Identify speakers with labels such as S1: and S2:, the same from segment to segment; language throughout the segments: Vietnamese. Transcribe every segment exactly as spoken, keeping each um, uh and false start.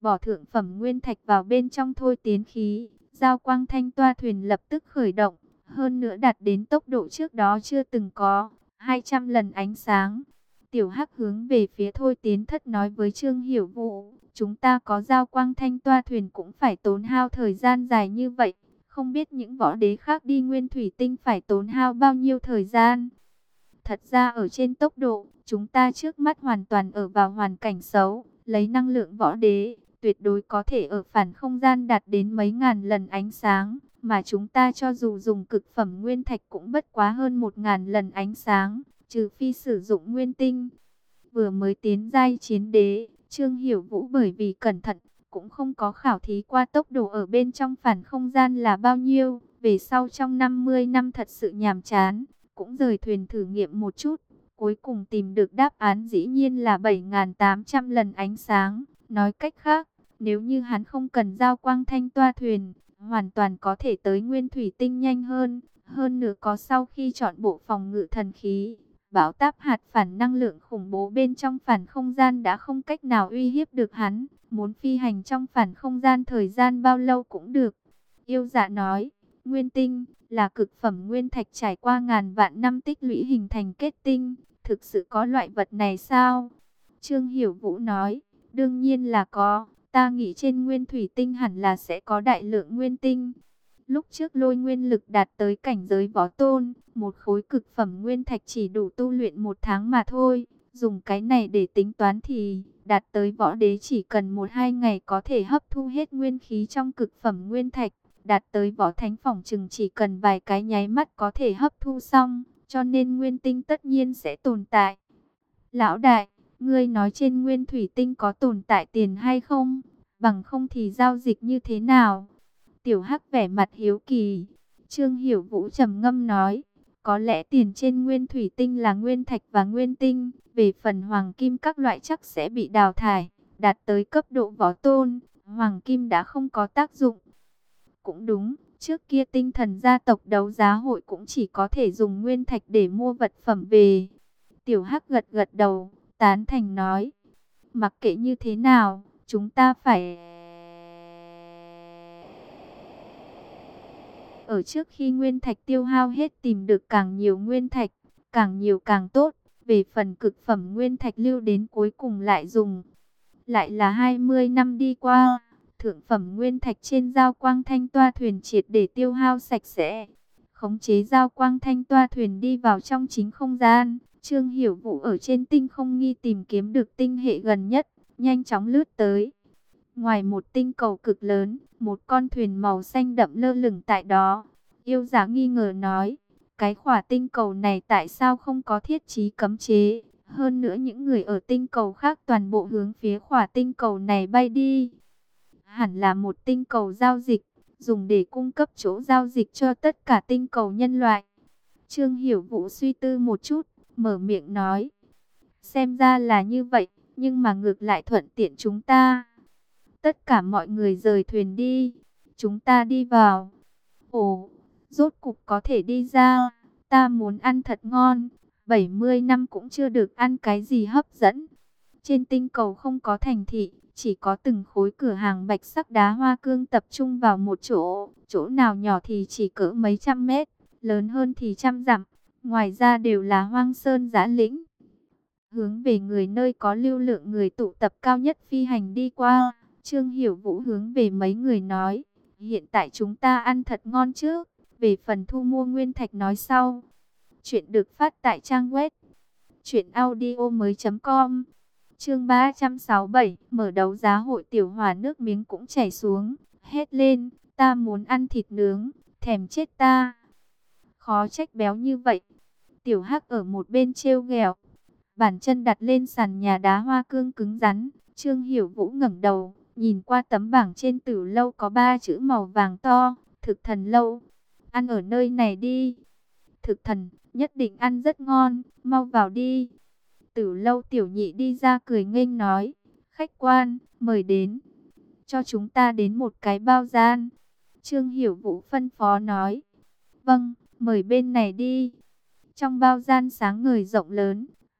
S1: bỏ thượng phẩm nguyên thạch vào bên trong thôi tiến khí, giao quang thanh toa thuyền lập tức khởi động, hơn nữa đạt đến tốc độ trước đó chưa từng có, hai trăm lần ánh sáng. Tiểu Hắc hướng về phía thôi tiến thất nói với Trương Hiểu Vũ, chúng ta có giao quang thanh toa thuyền cũng phải tốn hao thời gian dài như vậy, không biết những võ đế khác đi nguyên thủy tinh phải tốn hao bao nhiêu thời gian. Thật ra ở trên tốc độ, chúng ta trước mắt hoàn toàn ở vào hoàn cảnh xấu, lấy năng lượng võ đế, tuyệt đối có thể ở phản không gian đạt đến mấy ngàn lần ánh sáng, mà chúng ta cho dù dùng cực phẩm nguyên thạch cũng bất quá hơn một ngàn lần ánh sáng, trừ phi sử dụng nguyên tinh. Vừa mới tiến giai chiến đế, Trương Hiểu Vũ bởi vì cẩn thận, cũng không có khảo thí qua tốc độ ở bên trong phản không gian là bao nhiêu, về sau trong năm mươi năm thật sự nhàm chán, cũng rời thuyền thử nghiệm một chút, cuối cùng tìm được đáp án dĩ nhiên là bảy nghìn tám trăm lần ánh sáng. Nói cách khác, nếu như hắn không cần giao quang thanh toa thuyền, hoàn toàn có thể tới nguyên thủy tinh nhanh hơn. Hơn nữa có sau khi chọn bộ phòng ngự thần khí, bão táp hạt phản năng lượng khủng bố bên trong phản không gian đã không cách nào uy hiếp được hắn. Muốn phi hành trong phản không gian thời gian bao lâu cũng được. Yêu Dạ nói, nguyên tinh là cực phẩm nguyên thạch trải qua ngàn vạn năm tích lũy hình thành kết tinh. Thực sự có loại vật này sao? Trương Hiểu Vũ nói, đương nhiên là có. Ta nghĩ trên nguyên thủy tinh hẳn là sẽ có đại lượng nguyên tinh. Lúc trước Lôi nguyên lực đạt tới cảnh giới võ tôn, một khối cực phẩm nguyên thạch chỉ đủ tu luyện một tháng mà thôi. Dùng cái này để tính toán thì đạt tới võ đế chỉ cần một hai ngày có thể hấp thu hết nguyên khí trong cực phẩm nguyên thạch. Đạt tới võ thánh phỏng chừng chỉ cần vài cái nháy mắt có thể hấp thu xong, cho nên nguyên tinh tất nhiên sẽ tồn tại. Lão đại, ngươi nói trên nguyên thủy tinh có tồn tại tiền hay không? Bằng không thì giao dịch như thế nào? Tiểu Hắc vẻ mặt hiếu kỳ. Trương Hiểu Vũ trầm ngâm nói, có lẽ tiền trên nguyên thủy tinh là nguyên thạch và nguyên tinh, về phần hoàng kim các loại chắc sẽ bị đào thải, đạt tới cấp độ võ tôn, hoàng kim đã không có tác dụng. Cũng đúng, trước kia tinh thần gia tộc đấu giá hội cũng chỉ có thể dùng nguyên thạch để mua vật phẩm về. Tiểu Hắc gật gật đầu, tán thành nói, mặc kệ như thế nào, chúng ta phải ở trước khi nguyên thạch tiêu hao hết tìm được càng nhiều nguyên thạch, càng nhiều càng tốt. Về phần cực phẩm nguyên thạch lưu đến cuối cùng lại dùng. Lại là hai mươi năm đi qua, thượng phẩm nguyên thạch trên giao quang thanh toa thuyền triệt để tiêu hao sạch sẽ. Khống chế giao quang thanh toa thuyền đi vào trong chính không gian. Trương Hiểu Vũ ở trên tinh không nghi tìm kiếm được tinh hệ gần nhất, nhanh chóng lướt tới. Ngoài một tinh cầu cực lớn, một con thuyền màu xanh đậm lơ lửng tại đó. Yêu Giá nghi ngờ nói, cái khỏa tinh cầu này tại sao không có thiết trí cấm chế? Hơn nữa những người ở tinh cầu khác toàn bộ hướng phía khỏa tinh cầu này bay đi. Hẳn là một tinh cầu giao dịch, dùng để cung cấp chỗ giao dịch cho tất cả tinh cầu nhân loại. Trương Hiểu Vũ suy tư một chút, mở miệng nói, xem ra là như vậy, nhưng mà ngược lại thuận tiện chúng ta. Tất cả mọi người rời thuyền đi, chúng ta đi vào. Ồ, rốt cục có thể đi ra, ta muốn ăn thật ngon, bảy mươi năm cũng chưa được ăn cái gì hấp dẫn. Trên tinh cầu không có thành thị, chỉ có từng khối cửa hàng bạch sắc đá hoa cương tập trung vào một chỗ, chỗ nào nhỏ thì chỉ cỡ mấy trăm mét, lớn hơn thì trăm dặm, ngoài ra đều là hoang sơn dã lĩnh. Hướng về người nơi có lưu lượng người tụ tập cao nhất phi hành đi qua. Trương Hiểu Vũ hướng về mấy người nói, hiện tại chúng ta ăn thật ngon trước, về phần thu mua nguyên thạch nói sau. Chuyện được phát tại trang web truyện audio mới chấm com. Chương ba trăm sáu mươi bảy, mở đấu giá hội. Tiểu Hỏa nước miếng cũng chảy xuống, hét lên, ta muốn ăn thịt nướng, thèm chết ta. Khó trách béo như vậy. Tiểu Hắc ở một bên trêu ghẹo, bàn chân đặt lên sàn nhà đá hoa cương cứng rắn. Trương Hiểu Vũ ngẩng đầu, nhìn qua tấm bảng trên tử lâu có ba chữ màu vàng to, thực thần lâu. Ăn ở nơi này đi. Thực thần, nhất định ăn rất ngon, mau vào đi. Tử lâu tiểu nhị đi ra cười nghênh nói, khách quan, mời đến. Cho chúng ta đến một cái bao gian. Trương Hiểu Vũ phân phó nói, vâng, mời bên này đi. Trong bao gian sáng ngời rộng lớn,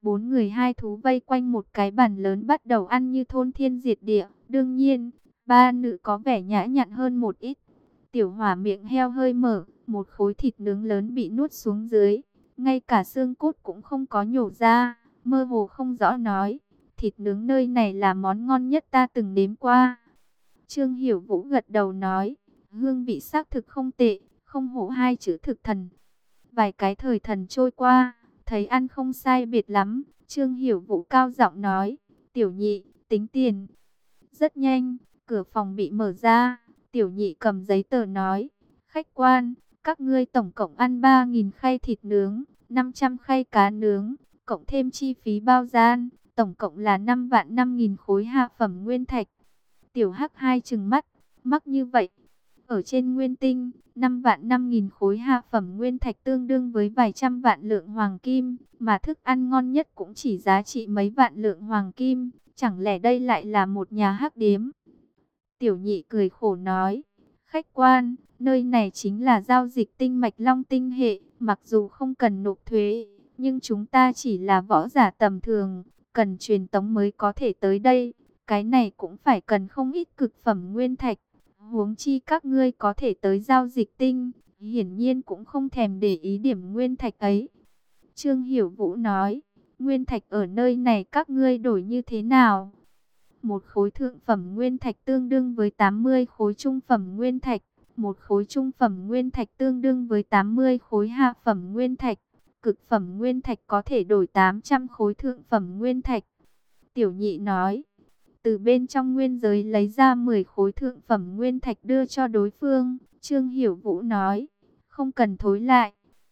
S1: Bốn người hai thú vây quanh một cái bàn lớn bắt đầu ăn như thôn thiên diệt địa. Đương nhiên, ba nữ có vẻ nhã nhặn hơn một ít. Tiểu Hỏa miệng heo hơi mở, một khối thịt nướng lớn bị nuốt xuống dưới. Ngay cả xương cốt cũng không có nhổ ra, mơ hồ không rõ nói. Thịt nướng nơi này là món ngon nhất ta từng nếm qua. Trương Hiểu Vũ gật đầu nói, hương vị xác thực không tệ, không hổ hai chữ thực thần. Vài cái thời thần trôi qua, thấy ăn không sai biệt lắm, Trương Hiểu Vũ cao giọng nói, tiểu nhị, tính tiền. Rất nhanh, cửa phòng bị mở ra, tiểu nhị cầm giấy tờ nói, khách quan, các ngươi tổng cộng ăn ba nghìn khay thịt nướng, năm trăm khay cá nướng, cộng thêm chi phí bao gian, tổng cộng là năm vạn năm nghìn khối hạ phẩm nguyên thạch. Tiểu Hắc hai trừng mắt, mắc như vậy. Ở trên nguyên tinh, năm vạn năm nghìn khối hạ phẩm nguyên thạch tương đương với vài trăm vạn lượng hoàng kim, mà thức ăn ngon nhất cũng chỉ giá trị mấy vạn lượng hoàng kim, chẳng lẽ đây lại là một nhà hắc điếm? Tiểu nhị cười khổ nói, khách quan, nơi này chính là giao dịch tinh mạch long tinh hệ, mặc dù không cần nộp thuế, nhưng chúng ta chỉ là võ giả tầm thường, cần truyền tống mới có thể tới đây, cái này cũng phải cần không ít cực phẩm nguyên thạch. Huống chi các ngươi có thể tới giao dịch tinh, hiển nhiên cũng không thèm để ý điểm nguyên thạch ấy. Trương Hiểu Vũ nói, nguyên thạch ở nơi này các ngươi đổi như thế nào? Một khối thượng phẩm nguyên thạch tương đương với tám mươi khối trung phẩm nguyên thạch, một khối trung phẩm nguyên thạch tương đương với tám mươi khối hạ phẩm nguyên thạch, cực phẩm nguyên thạch có thể đổi tám trăm khối thượng phẩm nguyên thạch. Tiểu nhị nói, từ bên trong nguyên giới lấy ra mười khối thượng phẩm nguyên thạch đưa cho đối phương. Trương Hiểu Vũ nói, không cần thối lại.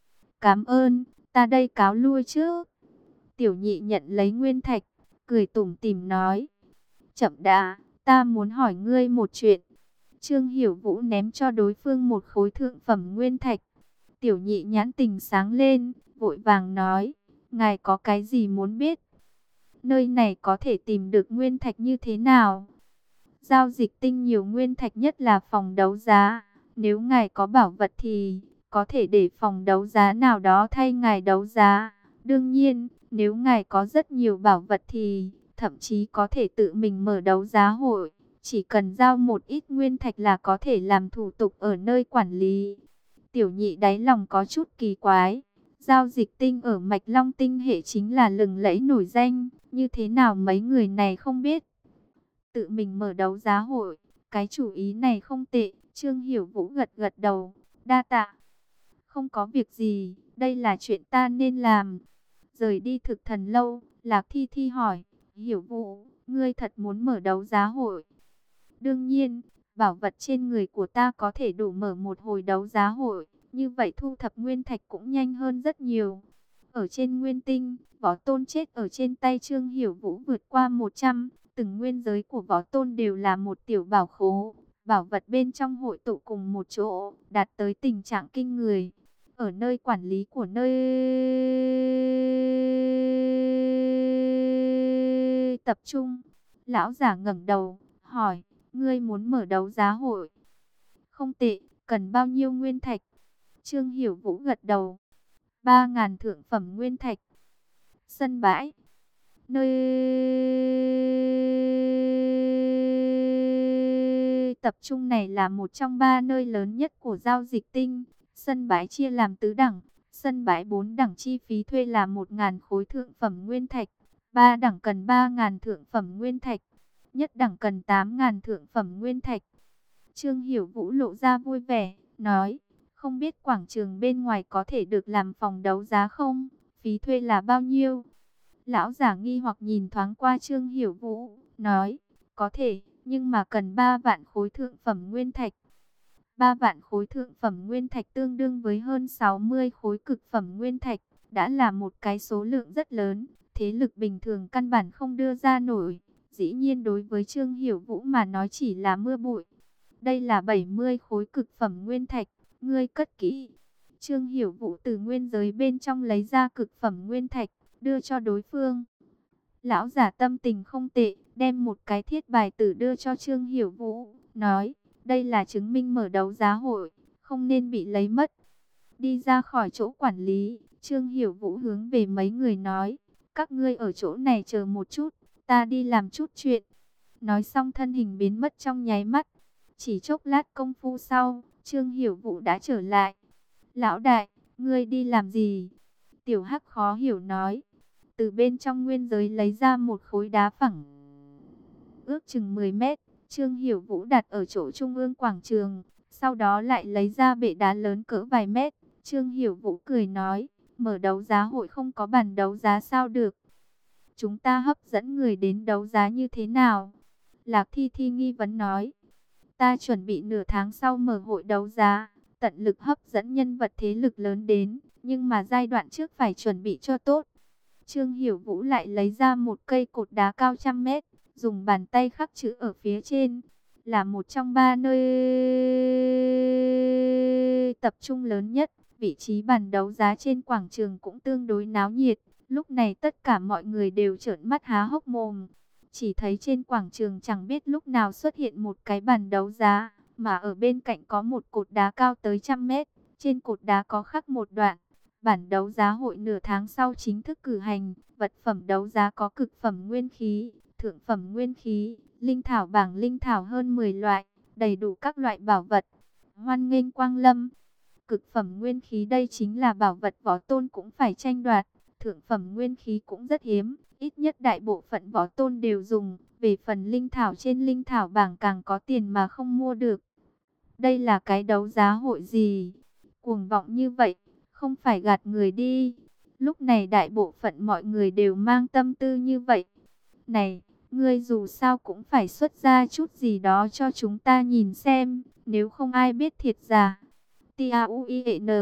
S1: Cảm ơn, ta đây cáo lui trước. Tiểu nhị nhận lấy nguyên thạch, cười tủm tỉm nói, chậm đã, ta muốn hỏi ngươi một chuyện. Trương Hiểu Vũ ném cho đối phương một khối thượng phẩm nguyên thạch. Tiểu nhị nhãn tình sáng lên, vội vàng nói, ngài có cái gì muốn biết? Nơi này có thể tìm được nguyên thạch như thế nào? Giao dịch tinh nhiều nguyên thạch nhất là phòng đấu giá. Nếu ngài có bảo vật thì có thể để phòng đấu giá nào đó thay ngài đấu giá. Đương nhiên, nếu ngài có rất nhiều bảo vật thì thậm chí có thể tự mình mở đấu giá hội. Chỉ cần giao một ít nguyên thạch là có thể làm thủ tục ở nơi quản lý. Tiểu nhị đáy lòng có chút kỳ quái. Giao dịch tinh ở Mạch Long tinh hệ chính là lừng lẫy nổi danh. Như thế nào mấy người này không biết? Tự mình mở đấu giá hội, cái chủ ý này không tệ. Trương Hiểu Vũ gật gật đầu, đa tạ. Không có việc gì, đây là chuyện ta nên làm. Rời đi thực thần lâu, Lạc Thi Thi hỏi, Hiểu Vũ, ngươi thật muốn mở đấu giá hội? Đương nhiên, bảo vật trên người của ta có thể đủ mở một hồi đấu giá hội, như vậy thu thập nguyên thạch cũng nhanh hơn rất nhiều. Ở trên nguyên tinh, võ tôn chết ở trên tay Trương Hiểu Vũ vượt qua một trăm, từng nguyên giới của võ tôn đều là một tiểu bảo khố. Bảo vật bên trong hội tụ cùng một chỗ, đạt tới tình trạng kinh người. Ở nơi quản lý của nơi tập trung, lão giả ngẩng đầu, hỏi, ngươi muốn mở đấu giá hội? Không tệ, cần bao nhiêu nguyên thạch? Trương Hiểu Vũ gật đầu, ba ngàn thượng phẩm nguyên thạch. Sân bãi, nơi tập trung này là một trong ba nơi lớn nhất của giao dịch tinh. Sân bãi chia làm tứ đẳng. Sân bãi bốn đẳng chi phí thuê là một ngàn khối thượng phẩm nguyên thạch. Ba đẳng cần ba ngàn thượng phẩm nguyên thạch. Nhất đẳng cần tám ngàn thượng phẩm nguyên thạch. Trương Hiểu Vũ lộ ra vui vẻ, nói, không biết quảng trường bên ngoài có thể được làm phòng đấu giá không? Phí thuê là bao nhiêu? Lão giả nghi hoặc nhìn thoáng qua Trương Hiểu Vũ, nói, có thể, nhưng mà cần ba vạn khối thượng phẩm nguyên thạch. ba vạn khối thượng phẩm nguyên thạch tương đương với hơn sáu mươi khối cực phẩm nguyên thạch, đã là một cái số lượng rất lớn, thế lực bình thường căn bản không đưa ra nổi. Dĩ nhiên đối với Trương Hiểu Vũ mà nói chỉ là mưa bụi. Đây là bảy mươi khối cực phẩm nguyên thạch, ngươi cất kỹ. Trương Hiểu Vũ từ nguyên giới bên trong lấy ra cực phẩm nguyên thạch, đưa cho đối phương. Lão giả tâm tình không tệ, đem một cái thiết bài tử đưa cho Trương Hiểu Vũ, nói, đây là chứng minh mở đấu giá hội, không nên bị lấy mất. Đi ra khỏi chỗ quản lý, Trương Hiểu Vũ hướng về mấy người nói, Các ngươi ở chỗ này chờ một chút, ta đi làm chút chuyện. Nói xong thân hình biến mất trong nháy mắt. Chỉ chốc lát công phu sau, Trương Hiểu Vũ đã trở lại. Lão đại, ngươi đi làm gì? Tiểu Hắc khó hiểu nói. Từ bên trong nguyên giới lấy ra một khối đá phẳng, ước chừng mười mét. Trương Hiểu Vũ đặt ở chỗ trung ương quảng trường. Sau đó lại lấy ra bệ đá lớn cỡ vài mét. Trương Hiểu Vũ cười nói, mở đấu giá hội không có bàn đấu giá sao được? Chúng ta hấp dẫn người đến đấu giá như thế nào? Lạc Thi Thi nghi vấn nói. Ta chuẩn bị nửa tháng sau mở hội đấu giá, tận lực hấp dẫn nhân vật thế lực lớn đến, nhưng mà giai đoạn trước phải chuẩn bị cho tốt. Trương Hiểu Vũ lại lấy ra một cây cột đá cao trăm mét, dùng bàn tay khắc chữ ở phía trên, là một trong ba nơi tập trung lớn nhất. Vị trí bàn đấu giá trên quảng trường cũng tương đối náo nhiệt. Lúc này tất cả mọi người đều trợn mắt há hốc mồm. Chỉ thấy trên quảng trường chẳng biết lúc nào xuất hiện một cái bàn đấu giá, mà ở bên cạnh có một cột đá cao tới trăm mét. Trên cột đá có khắc một đoạn: bản đấu giá hội nửa tháng sau chính thức cử hành. Vật phẩm đấu giá có cực phẩm nguyên khí, thượng phẩm nguyên khí, linh thảo bảng linh thảo hơn mười loại, đầy đủ các loại bảo vật. Hoan nghênh quang lâm. Cực phẩm nguyên khí đây chính là bảo vật võ tôn cũng phải tranh đoạt. Thượng phẩm nguyên khí cũng rất hiếm, ít nhất đại bộ phận võ tôn đều dùng. Về phần linh thảo trên linh thảo bảng càng có tiền mà không mua được. Đây là cái đấu giá hội gì? Cuồng vọng như vậy, không phải gạt người đi. Lúc này đại bộ phận mọi người đều mang tâm tư như vậy. Này, ngươi dù sao cũng phải xuất ra chút gì đó cho chúng ta nhìn xem, nếu không ai biết thiệt giả. T A U I E N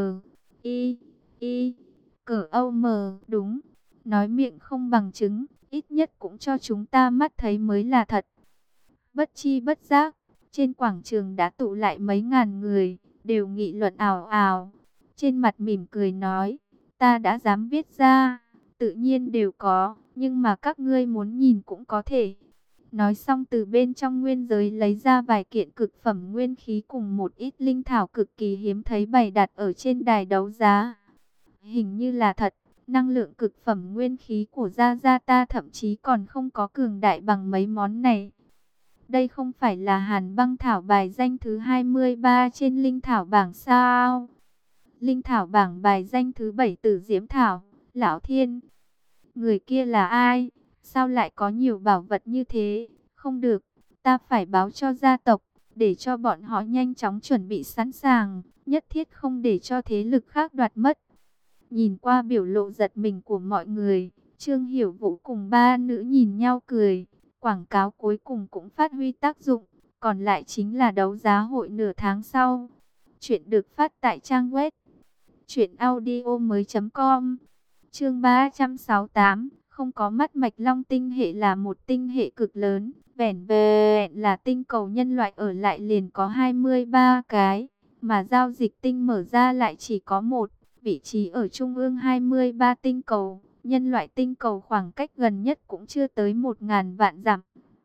S1: I I Cỡ Âu M đúng. Nói miệng không bằng chứng, ít nhất cũng cho chúng ta mắt thấy mới là thật. Bất chi bất giác, trên quảng trường đã tụ lại mấy ngàn người, đều nghị luận ào ào. Trên mặt mỉm cười nói, ta đã dám viết ra, tự nhiên đều có, nhưng mà các ngươi muốn nhìn cũng có thể. Nói xong từ bên trong nguyên giới lấy ra vài kiện cực phẩm nguyên khí cùng một ít linh thảo cực kỳ hiếm thấy bày đặt ở trên đài đấu giá. Hình như là thật, năng lượng cực phẩm nguyên khí của Gia Gia ta thậm chí còn không có cường đại bằng mấy món này. Đây không phải là hàn băng thảo bài danh thứ hai mươi ba trên linh thảo bảng sao? Linh thảo bảng bài danh thứ bảy Tử Diễm Thảo, Lão Thiên. Người kia là ai? Sao lại có nhiều bảo vật như thế? Không được, ta phải báo cho gia tộc, để cho bọn họ nhanh chóng chuẩn bị sẵn sàng, nhất thiết không để cho thế lực khác đoạt mất. Nhìn qua biểu lộ giật mình của mọi người, Trương Hiểu Vũ cùng ba nữ nhìn nhau cười. Quảng cáo cuối cùng cũng phát huy tác dụng, còn lại chính là đấu giá hội nửa tháng sau. Chuyện được phát tại trang web truyện audio mới chấm com. Chương ba trăm sáu mươi tám, không có mắt mạch long tinh hệ là một tinh hệ cực lớn, vẻn vẹn là tinh cầu nhân loại ở lại liền có hai mươi ba cái, mà giao dịch tinh mở ra lại chỉ có một, vị trí ở trung ương hai mươi ba tinh cầu. Nhân loại tinh cầu khoảng cách gần nhất cũng chưa tới một ngàn vạn dặm.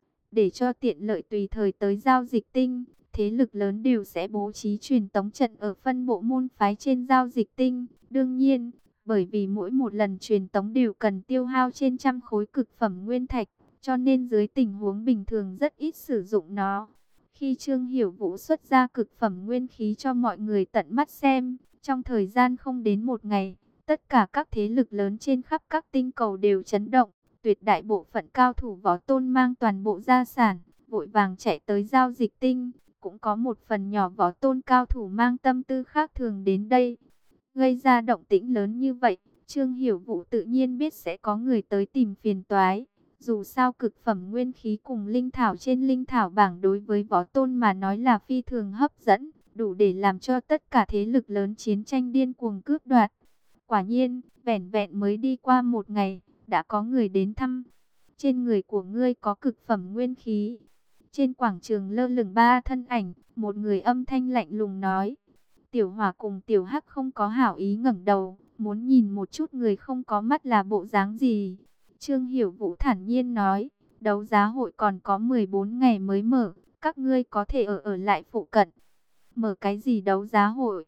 S1: Để cho tiện lợi tùy thời tới giao dịch tinh, thế lực lớn đều sẽ bố trí truyền tống trận ở phân bộ môn phái trên giao dịch tinh. Đương nhiên, bởi vì mỗi một lần truyền tống đều cần tiêu hao trên trăm khối cực phẩm nguyên thạch, cho nên dưới tình huống bình thường rất ít sử dụng nó. Khi Trương Hiểu Vũ xuất ra cực phẩm nguyên khí cho mọi người tận mắt xem, trong thời gian không đến một ngày, tất cả các thế lực lớn trên khắp các tinh cầu đều chấn động. Tuyệt đại bộ phận cao thủ võ tôn mang toàn bộ gia sản, vội vàng chạy tới giao dịch tinh. Cũng có một phần nhỏ võ tôn cao thủ mang tâm tư khác thường đến đây. Gây ra động tĩnh lớn như vậy, Trương Hiểu Vũ tự nhiên biết sẽ có người tới tìm phiền toái. Dù sao cực phẩm nguyên khí cùng linh thảo trên linh thảo bảng đối với võ tôn mà nói là phi thường hấp dẫn, đủ để làm cho tất cả thế lực lớn chiến tranh điên cuồng cướp đoạt. Quả nhiên, vẻn vẹn mới đi qua một ngày, đã có người đến thăm. Trên người của ngươi có cực phẩm nguyên khí. Trên quảng trường lơ lửng ba thân ảnh, một người âm thanh lạnh lùng nói. Tiểu Hỏa cùng Tiểu Hắc không có hảo ý ngẩng đầu, muốn nhìn một chút người không có mắt là bộ dáng gì. Trương Hiểu Vũ thản nhiên nói, đấu giá hội còn có mười bốn ngày mới mở, các ngươi có thể ở ở lại phụ cận. Mở cái gì đấu giá hội?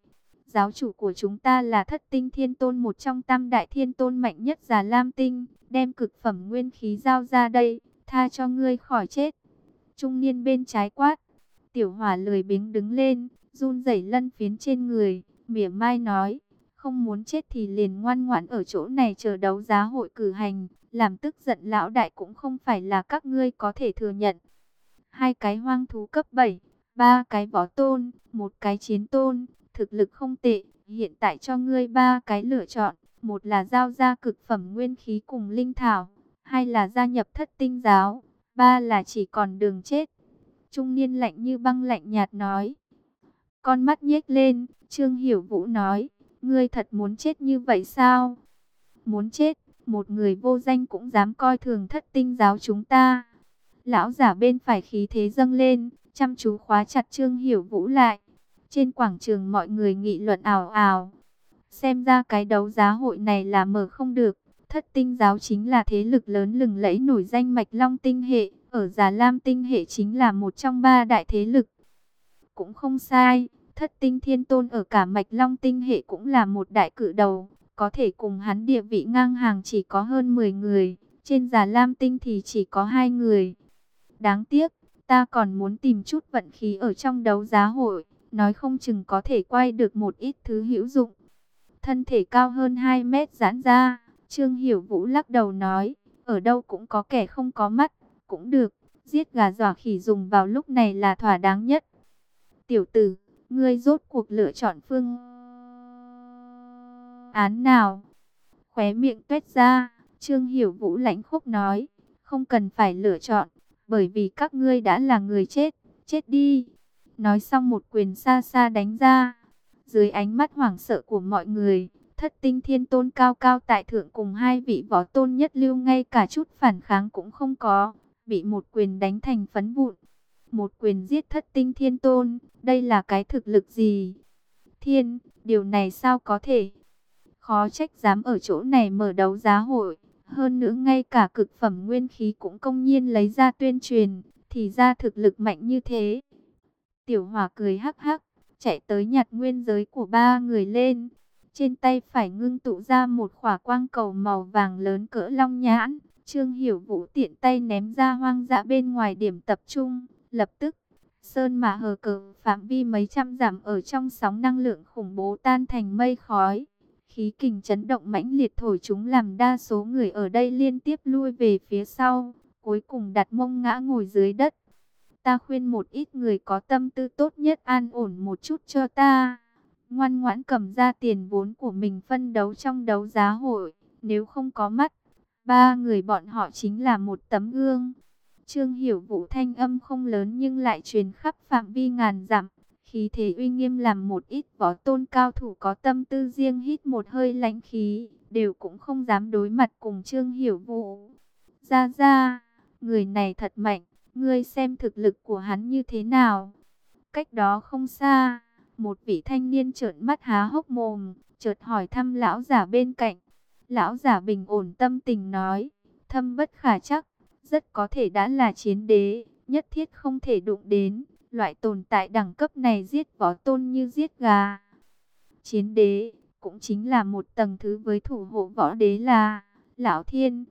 S1: Giáo chủ của chúng ta là Thất Tinh Thiên Tôn, một trong tam đại thiên tôn mạnh nhất Già Lam Tinh. Đem cực phẩm nguyên khí giao ra đây, tha cho ngươi khỏi chết. Trung niên bên trái quát. Tiểu Hỏa lười biếng đứng lên, run rẩy lân phiến trên người, mỉa mai nói. Không muốn chết thì liền ngoan ngoãn ở chỗ này chờ đấu giá hội cử hành. Làm tức giận lão đại cũng không phải là các ngươi có thể thừa nhận. Hai cái hoang thú cấp bảy, ba cái võ tôn, một cái chiến tôn, thực lực không tệ. Hiện tại cho ngươi ba cái lựa chọn. Một là giao ra cực phẩm nguyên khí cùng linh thảo, hai là gia nhập Thất Tinh giáo, ba là chỉ còn đường chết. Trung niên lạnh như băng lạnh nhạt nói. Con mắt nhếch lên, Trương Hiểu Vũ nói, ngươi thật muốn chết như vậy sao? Muốn chết, một người vô danh cũng dám coi thường Thất Tinh giáo chúng ta. Lão giả bên phải khí thế dâng lên, chăm chú khóa chặt Trương Hiểu Vũ lại. Trên quảng trường mọi người nghị luận ào ào. Xem ra cái đấu giá hội này là mở không được. Thất Tinh giáo chính là thế lực lớn lừng lẫy nổi danh Mạch Long tinh hệ. Ở Già Lam tinh hệ chính là một trong ba đại thế lực. Cũng không sai, Thất Tinh Thiên Tôn ở cả Mạch Long tinh hệ cũng là một đại cự đầu. Có thể cùng hắn địa vị ngang hàng chỉ có hơn mười người. Trên Già Lam tinh thì chỉ có hai người. Đáng tiếc, ta còn muốn tìm chút vận khí ở trong đấu giá hội. Nói không chừng có thể quay được một ít thứ hữu dụng. Thân thể cao hơn hai mét giãn ra, Trương Hiểu Vũ lắc đầu nói, ở đâu cũng có kẻ không có mắt, cũng được, giết gà dọa khỉ dùng vào lúc này là thỏa đáng nhất. Tiểu tử, ngươi rốt cuộc lựa chọn phương án nào? Khóe miệng tuét ra, Trương Hiểu Vũ lãnh khốc nói, không cần phải lựa chọn, bởi vì các ngươi đã là người chết, chết đi. Nói xong một quyền xa xa đánh ra. Dưới ánh mắt hoảng sợ của mọi người, Thất Tinh Thiên Tôn cao cao tại thượng cùng hai vị võ tôn nhất lưu ngay cả chút phản kháng cũng không có, bị một quyền đánh thành phấn vụn. Một quyền giết Thất Tinh Thiên Tôn, đây là cái thực lực gì? Thiên, điều này sao có thể? Khó trách dám ở chỗ này mở đấu giá hội, hơn nữa ngay cả cực phẩm nguyên khí cũng công nhiên lấy ra tuyên truyền, thì ra thực lực mạnh như thế. Tiểu Hỏa cười hắc hắc, chạy tới nhặt nguyên giới của ba người lên. Trên tay phải ngưng tụ ra một khỏa quang cầu màu vàng lớn cỡ long nhãn. Trương Hiểu Vũ tiện tay ném ra hoang dã bên ngoài điểm tập trung. Lập tức, sơn mã hờ cờ phạm vi mấy trăm dặm ở trong sóng năng lượng khủng bố tan thành mây khói. Khí kình chấn động mãnh liệt thổi chúng làm đa số người ở đây liên tiếp lui về phía sau. Cuối cùng đặt mông ngã ngồi dưới đất. Ta khuyên một ít người có tâm tư tốt nhất an ổn một chút cho ta. Ngoan ngoãn cầm ra tiền vốn của mình phân đấu trong đấu giá hội. Nếu không có mắt, ba người bọn họ chính là một tấm gương. Trương Hiểu Vũ thanh âm không lớn nhưng lại truyền khắp phạm vi ngàn dặm. Khí thế uy nghiêm làm một ít võ tôn cao thủ có tâm tư riêng hít một hơi lãnh khí. Đều cũng không dám đối mặt cùng Trương Hiểu Vũ. Ra ra, người này thật mạnh. Ngươi xem thực lực của hắn như thế nào? Cách đó không xa, một vị thanh niên trợn mắt há hốc mồm, chợt hỏi thăm lão giả bên cạnh. Lão giả bình ổn tâm tình nói, thâm bất khả chắc, rất có thể đã là chiến đế, nhất thiết không thể đụng đến. Loại tồn tại đẳng cấp này giết võ tôn như giết gà. Chiến đế, cũng chính là một tầng thứ với thủ hộ võ đế là Lão Thiên.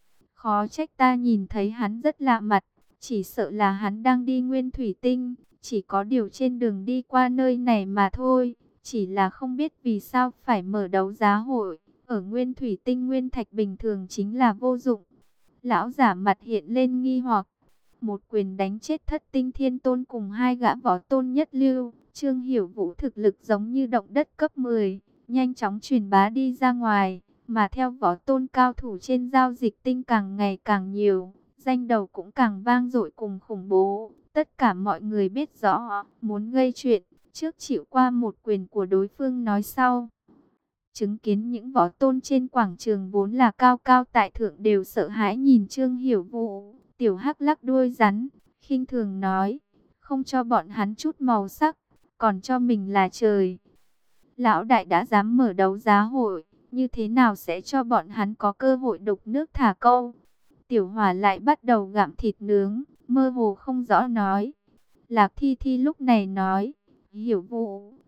S1: Khó trách ta nhìn thấy hắn rất lạ mặt. Chỉ sợ là hắn đang đi Nguyên Thủy Tinh, chỉ có điều trên đường đi qua nơi này mà thôi. Chỉ là không biết vì sao phải mở đấu giá hội. Ở Nguyên Thủy Tinh nguyên thạch bình thường chính là vô dụng. Lão giả mặt hiện lên nghi hoặc. Một quyền đánh chết Thất Tinh Thiên Tôn cùng hai gã võ tôn nhất lưu. Trương Hiểu Vũ thực lực giống như động đất cấp mười, nhanh chóng truyền bá đi ra ngoài. Mà theo võ tôn cao thủ trên giao dịch tinh càng ngày càng nhiều, danh đầu cũng càng vang dội cùng khủng bố. Tất cả mọi người biết rõ, muốn gây chuyện, trước chịu qua một quyền của đối phương nói sau. Chứng kiến những võ tôn trên quảng trường vốn là cao cao tại thượng đều sợ hãi nhìn Trương Hiểu Vũ. Tiểu Hắc lắc đuôi rắn, khinh thường nói, không cho bọn hắn chút màu sắc, còn cho mình là trời. Lão đại đã dám mở đấu giá hội, như thế nào sẽ cho bọn hắn có cơ hội đục nước thả câu? Tiểu Hỏa lại bắt đầu gặm thịt nướng, mơ hồ không rõ nói. Lạc Thi Thi lúc này nói, Hiểu Vũ,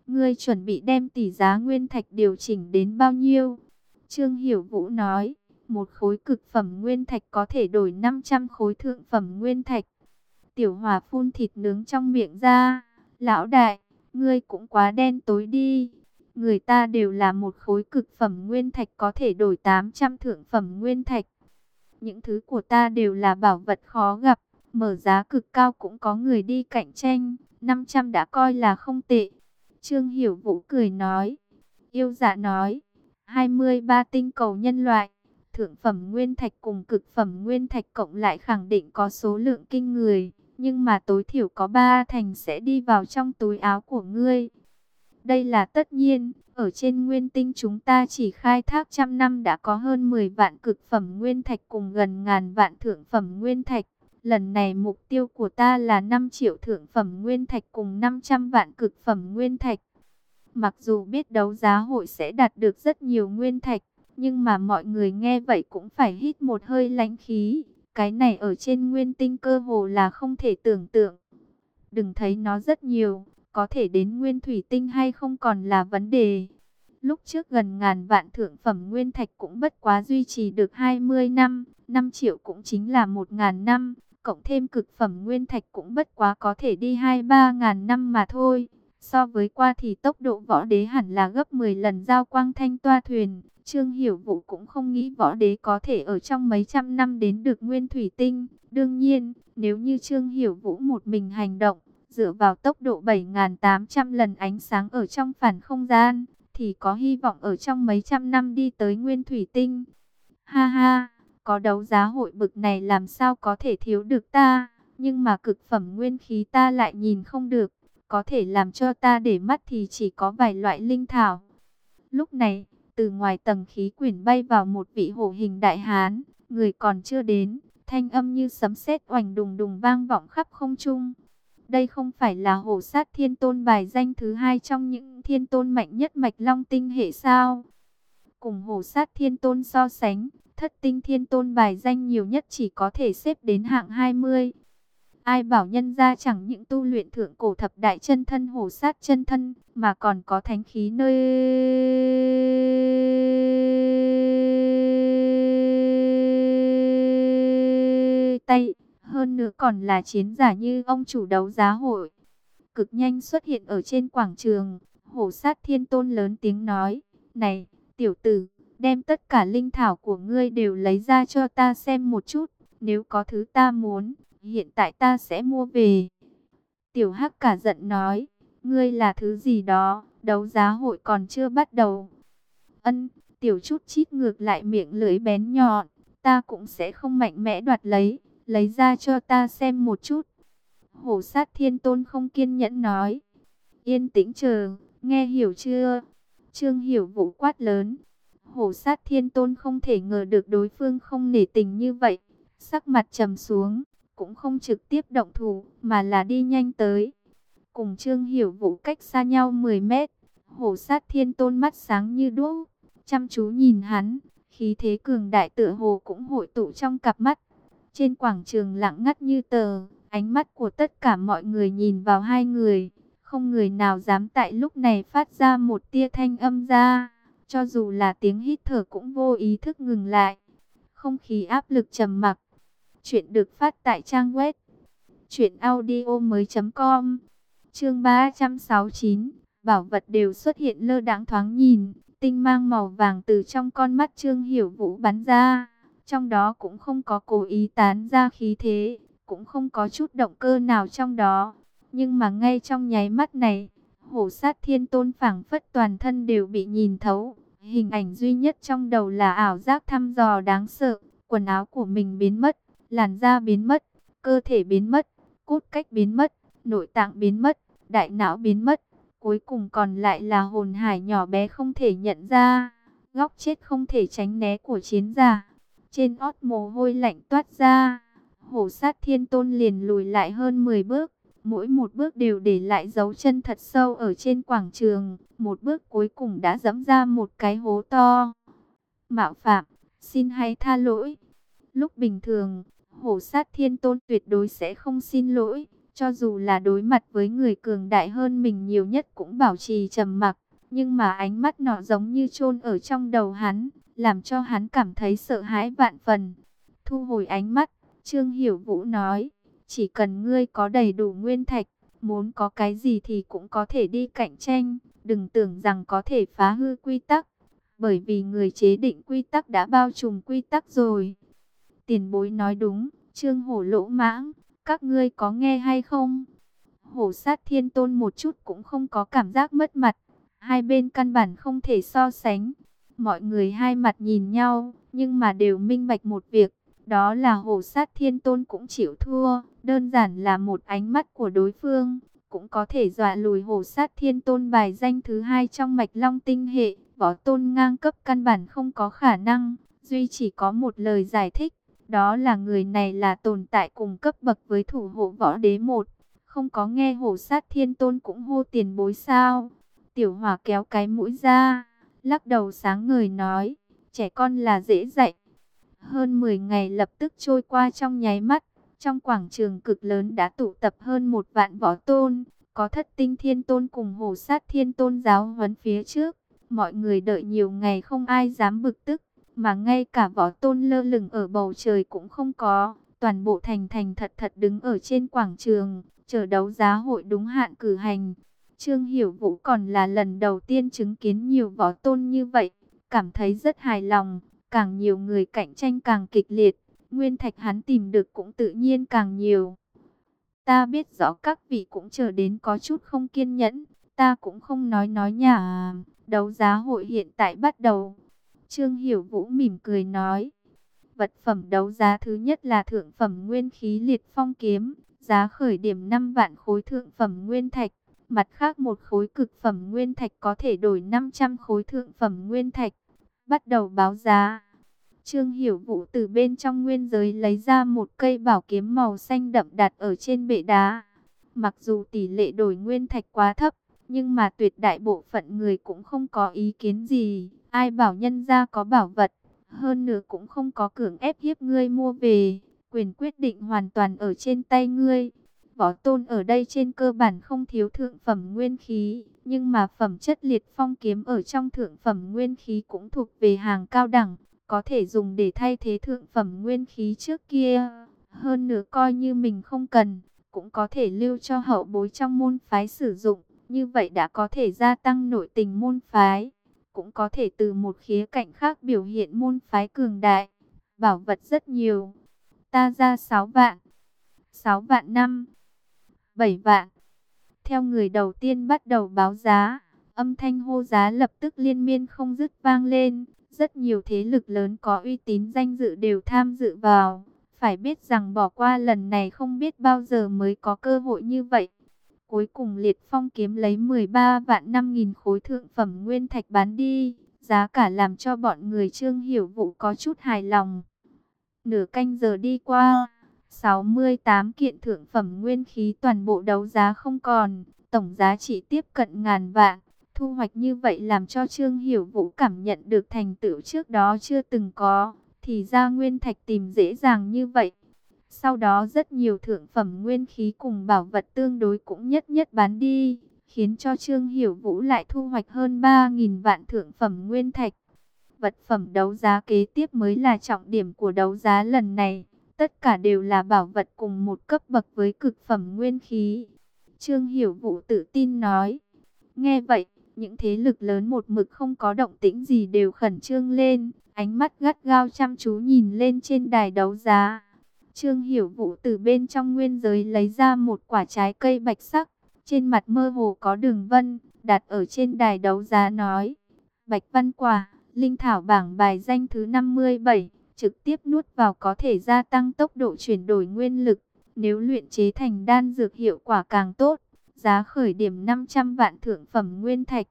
S1: Ngươi chuẩn bị đem tỷ giá nguyên thạch điều chỉnh đến bao nhiêu? Trương Hiểu Vũ nói, một khối cực phẩm nguyên thạch có thể đổi năm trăm khối thượng phẩm nguyên thạch. Tiểu Hòa phun thịt nướng trong miệng ra. Lão đại, ngươi cũng quá đen tối đi. Người ta đều là một khối cực phẩm nguyên thạch có thể đổi tám trăm thượng phẩm nguyên thạch. Những thứ của ta đều là bảo vật khó gặp, mở giá cực cao cũng có người đi cạnh tranh, năm trăm đã coi là không tệ. Trương Hiểu Vũ cười nói, yêu dạ nói, hai mươi ba tinh cầu nhân loại, thượng phẩm nguyên thạch cùng cực phẩm nguyên thạch cộng lại khẳng định có số lượng kinh người, nhưng mà tối thiểu có ba thành sẽ đi vào trong túi áo của ngươi. Đây là tất nhiên, ở trên nguyên tinh chúng ta chỉ khai thác trăm năm đã có hơn mười vạn cực phẩm nguyên thạch cùng gần ngàn vạn thượng phẩm nguyên thạch. Lần này mục tiêu của ta là năm triệu thượng phẩm nguyên thạch cùng năm trăm vạn cực phẩm nguyên thạch. Mặc dù biết đấu giá hội sẽ đạt được rất nhiều nguyên thạch, nhưng mà mọi người nghe vậy cũng phải hít một hơi lãnh khí. Cái này ở trên nguyên tinh cơ hồ là không thể tưởng tượng. Đừng thấy nó rất nhiều, có thể đến nguyên thủy tinh hay không còn là vấn đề. Lúc trước gần ngàn vạn thượng phẩm nguyên thạch cũng bất quá duy trì được hai mươi năm, năm triệu cũng chính là một ngàn năm, cộng thêm cực phẩm nguyên thạch cũng bất quá có thể đi hai ba ngàn năm mà thôi. So với qua thì tốc độ võ đế hẳn là gấp mười lần giao quang thanh toa thuyền. Trương Hiểu Vũ cũng không nghĩ võ đế có thể ở trong mấy trăm năm đến được nguyên thủy tinh. Đương nhiên, nếu như Trương Hiểu Vũ một mình hành động, dựa vào tốc độ bảy nghìn tám trăm lần ánh sáng ở trong phản không gian, thì có hy vọng ở trong mấy trăm năm đi tới nguyên thủy tinh. Ha ha, có đấu giá hội bực này làm sao có thể thiếu được ta, nhưng mà cực phẩm nguyên khí ta lại nhìn không được, có thể làm cho ta để mắt thì chỉ có vài loại linh thảo. Lúc này, từ ngoài tầng khí quyển bay vào một vị hổ hình đại hán, người còn chưa đến, thanh âm như sấm sét oành đùng đùng vang vọng khắp không trung. Đây không phải là Hổ Sát Thiên Tôn bài danh thứ hai trong những thiên tôn mạnh nhất mạch Long Tinh hệ sao? Cùng Hổ Sát Thiên Tôn so sánh, Thất Tinh Thiên Tôn bài danh nhiều nhất chỉ có thể xếp đến hạng hai mươi. Ai bảo nhân gia chẳng những tu luyện thượng cổ thập đại chân thân Hổ Sát chân thân, mà còn có thánh khí nơi tay. Hơn nữa còn là chiến giả như ông chủ đấu giá hội. Cực nhanh xuất hiện ở trên quảng trường, Hổ Sát Thiên Tôn lớn tiếng nói, này, tiểu tử, đem tất cả linh thảo của ngươi đều lấy ra cho ta xem một chút, nếu có thứ ta muốn, hiện tại ta sẽ mua về. Tiểu Hắc cả giận nói, ngươi là thứ gì đó, đấu giá hội còn chưa bắt đầu. Ân, tiểu chút chít ngược lại miệng lưỡi bén nhọn, ta cũng sẽ không mạnh mẽ đoạt lấy. Lấy ra cho ta xem một chút. Hổ Sát Thiên Tôn không kiên nhẫn nói. Yên tĩnh chờ, nghe hiểu chưa? Trương Hiểu Vũ quát lớn. Hổ Sát Thiên Tôn không thể ngờ được đối phương không nể tình như vậy. Sắc mặt trầm xuống, cũng không trực tiếp động thủ, mà là đi nhanh tới. Cùng Trương Hiểu Vũ cách xa nhau mười mét. Hổ Sát Thiên Tôn mắt sáng như đuốc, chăm chú nhìn hắn. Khí thế cường đại tựa hồ cũng hội tụ trong cặp mắt. Trên quảng trường lặng ngắt như tờ, ánh mắt của tất cả mọi người nhìn vào hai người. Không người nào dám tại lúc này phát ra một tia thanh âm ra. Cho dù là tiếng hít thở cũng vô ý thức ngừng lại. Không khí áp lực trầm mặc. Chuyện được phát tại trang web truyện audio mới chấm com. Chương ba trăm sáu mươi chín. Bảo vật đều xuất hiện lơ đãng thoáng nhìn. Tinh mang màu vàng từ trong con mắt Trương Hiểu Vũ bắn ra. Trong đó cũng không có cố ý tán ra khí thế, cũng không có chút động cơ nào trong đó. Nhưng mà ngay trong nháy mắt này, Hổ Sát Thiên Tôn phảng phất toàn thân đều bị nhìn thấu. Hình ảnh duy nhất trong đầu là ảo giác thăm dò đáng sợ. Quần áo của mình biến mất, làn da biến mất, cơ thể biến mất, cốt cách biến mất, nội tạng biến mất, đại não biến mất. Cuối cùng còn lại là hồn hải nhỏ bé không thể nhận ra, góc chết không thể tránh né của chiến giả. Trên ót mồ hôi lạnh toát ra, Hổ Sát Thiên Tôn liền lùi lại hơn mười bước, mỗi một bước đều để lại dấu chân thật sâu ở trên quảng trường, một bước cuối cùng đã dẫm ra một cái hố to. Mạo phạm, xin hãy tha lỗi. Lúc bình thường, Hổ Sát Thiên Tôn tuyệt đối sẽ không xin lỗi, Cho dù là đối mặt với người cường đại hơn mình nhiều nhất cũng bảo trì trầm mặc. Nhưng mà ánh mắt nọ giống như chôn ở trong đầu hắn, làm cho hắn cảm thấy sợ hãi vạn phần. Thu hồi ánh mắt, Trương Hiểu Vũ nói, chỉ cần ngươi có đầy đủ nguyên thạch, muốn có cái gì thì cũng có thể đi cạnh tranh, đừng tưởng rằng có thể phá hư quy tắc, bởi vì người chế định quy tắc đã bao trùm quy tắc rồi. Tiền bối nói đúng, Trương Hổ lỗ mãng, các ngươi có nghe hay không? Hổ Sát Thiên Tôn một chút cũng không có cảm giác mất mặt, hai bên căn bản không thể so sánh. Mọi người hai mặt nhìn nhau, nhưng mà đều minh bạch một việc, đó là Hổ Sát Thiên Tôn cũng chịu thua, đơn giản là một ánh mắt của đối phương, cũng có thể dọa lùi Hổ Sát Thiên Tôn bài danh thứ hai trong mạch Long Tinh hệ, võ tôn ngang cấp căn bản không có khả năng, duy chỉ có một lời giải thích, đó là người này là tồn tại cùng cấp bậc với thủ hộ võ đế một, không có nghe Hổ Sát Thiên Tôn cũng hô tiền bối sao? Tiểu Hỏa kéo cái mũi ra, lắc đầu sáng ngời nói, trẻ con là dễ dạy. Hơn mười ngày lập tức trôi qua trong nháy mắt, trong quảng trường cực lớn đã tụ tập hơn một vạn võ tôn, có Thất Tinh Thiên Tôn cùng Hổ Sát Thiên Tôn giáo huấn phía trước. Mọi người đợi nhiều ngày không ai dám bực tức, mà ngay cả võ tôn lơ lửng ở bầu trời cũng không có, toàn bộ thành thành thật thật đứng ở trên quảng trường, chờ đấu giá hội đúng hạn cử hành. Trương Hiểu Vũ còn là lần đầu tiên chứng kiến nhiều võ tôn như vậy, cảm thấy rất hài lòng, càng nhiều người cạnh tranh càng kịch liệt, nguyên thạch hắn tìm được cũng tự nhiên càng nhiều. Ta biết rõ các vị cũng chờ đến có chút không kiên nhẫn, ta cũng không nói nói nhả, đấu giá hội hiện tại bắt đầu. Trương Hiểu Vũ mỉm cười nói, vật phẩm đấu giá thứ nhất là thượng phẩm nguyên khí liệt phong kiếm, giá khởi điểm năm vạn khối thượng phẩm nguyên thạch. Mặt khác một khối cực phẩm nguyên thạch có thể đổi năm trăm khối thượng phẩm nguyên thạch. Bắt đầu báo giá. Trương Hiểu Vũ từ bên trong nguyên giới lấy ra một cây bảo kiếm màu xanh đậm đặt ở trên bệ đá. Mặc dù tỷ lệ đổi nguyên thạch quá thấp, nhưng mà tuyệt đại bộ phận người cũng không có ý kiến gì. Ai bảo nhân gia có bảo vật, hơn nữa cũng không có cưỡng ép hiếp ngươi mua về. Quyền quyết định hoàn toàn ở trên tay ngươi. Võ tôn ở đây trên cơ bản không thiếu thượng phẩm nguyên khí, nhưng mà phẩm chất liệt phong kiếm ở trong thượng phẩm nguyên khí cũng thuộc về hàng cao đẳng, có thể dùng để thay thế thượng phẩm nguyên khí trước kia. Hơn nữa coi như mình không cần, cũng có thể lưu cho hậu bối trong môn phái sử dụng, như vậy đã có thể gia tăng nội tình môn phái, cũng có thể từ một khía cạnh khác biểu hiện môn phái cường đại. Bảo vật rất nhiều, ta ra sáu vạn, sáu vạn năm, bảy vạn. Theo người đầu tiên bắt đầu báo giá, âm thanh hô giá lập tức liên miên không dứt vang lên. Rất nhiều thế lực lớn có uy tín danh dự đều tham dự vào. Phải biết rằng bỏ qua lần này không biết bao giờ mới có cơ hội như vậy. Cuối cùng liệt phong kiếm lấy mười ba vạn năm nghìn khối thượng phẩm nguyên thạch bán đi. Giá cả làm cho bọn người Trương Hiểu Vũ có chút hài lòng. Nửa canh giờ đi qua, sáu mươi tám kiện thượng phẩm nguyên khí toàn bộ đấu giá không còn, tổng giá trị tiếp cận ngàn vạn. Thu hoạch như vậy làm cho Trương Hiểu Vũ cảm nhận được thành tựu trước đó chưa từng có, thì ra nguyên thạch tìm dễ dàng như vậy. Sau đó rất nhiều thượng phẩm nguyên khí cùng bảo vật tương đối cũng nhất nhất bán đi, khiến cho Trương Hiểu Vũ lại thu hoạch hơn ba nghìn vạn thượng phẩm nguyên thạch. Vật phẩm đấu giá kế tiếp mới là trọng điểm của đấu giá lần này. Tất cả đều là bảo vật cùng một cấp bậc với cực phẩm nguyên khí. Trương Hiểu Vũ tự tin nói. Nghe vậy, những thế lực lớn một mực không có động tĩnh gì đều khẩn trương lên. Ánh mắt gắt gao chăm chú nhìn lên trên đài đấu giá. Trương Hiểu Vũ từ bên trong nguyên giới lấy ra một quả trái cây bạch sắc. Trên mặt mơ hồ có đường vân, đặt ở trên đài đấu giá nói. Bạch văn quả, linh thảo bảng bài danh thứ năm mươi bảy. Trực tiếp nuốt vào có thể gia tăng tốc độ chuyển đổi nguyên lực. Nếu luyện chế thành đan dược hiệu quả càng tốt. Giá khởi điểm năm trăm vạn thượng phẩm nguyên thạch.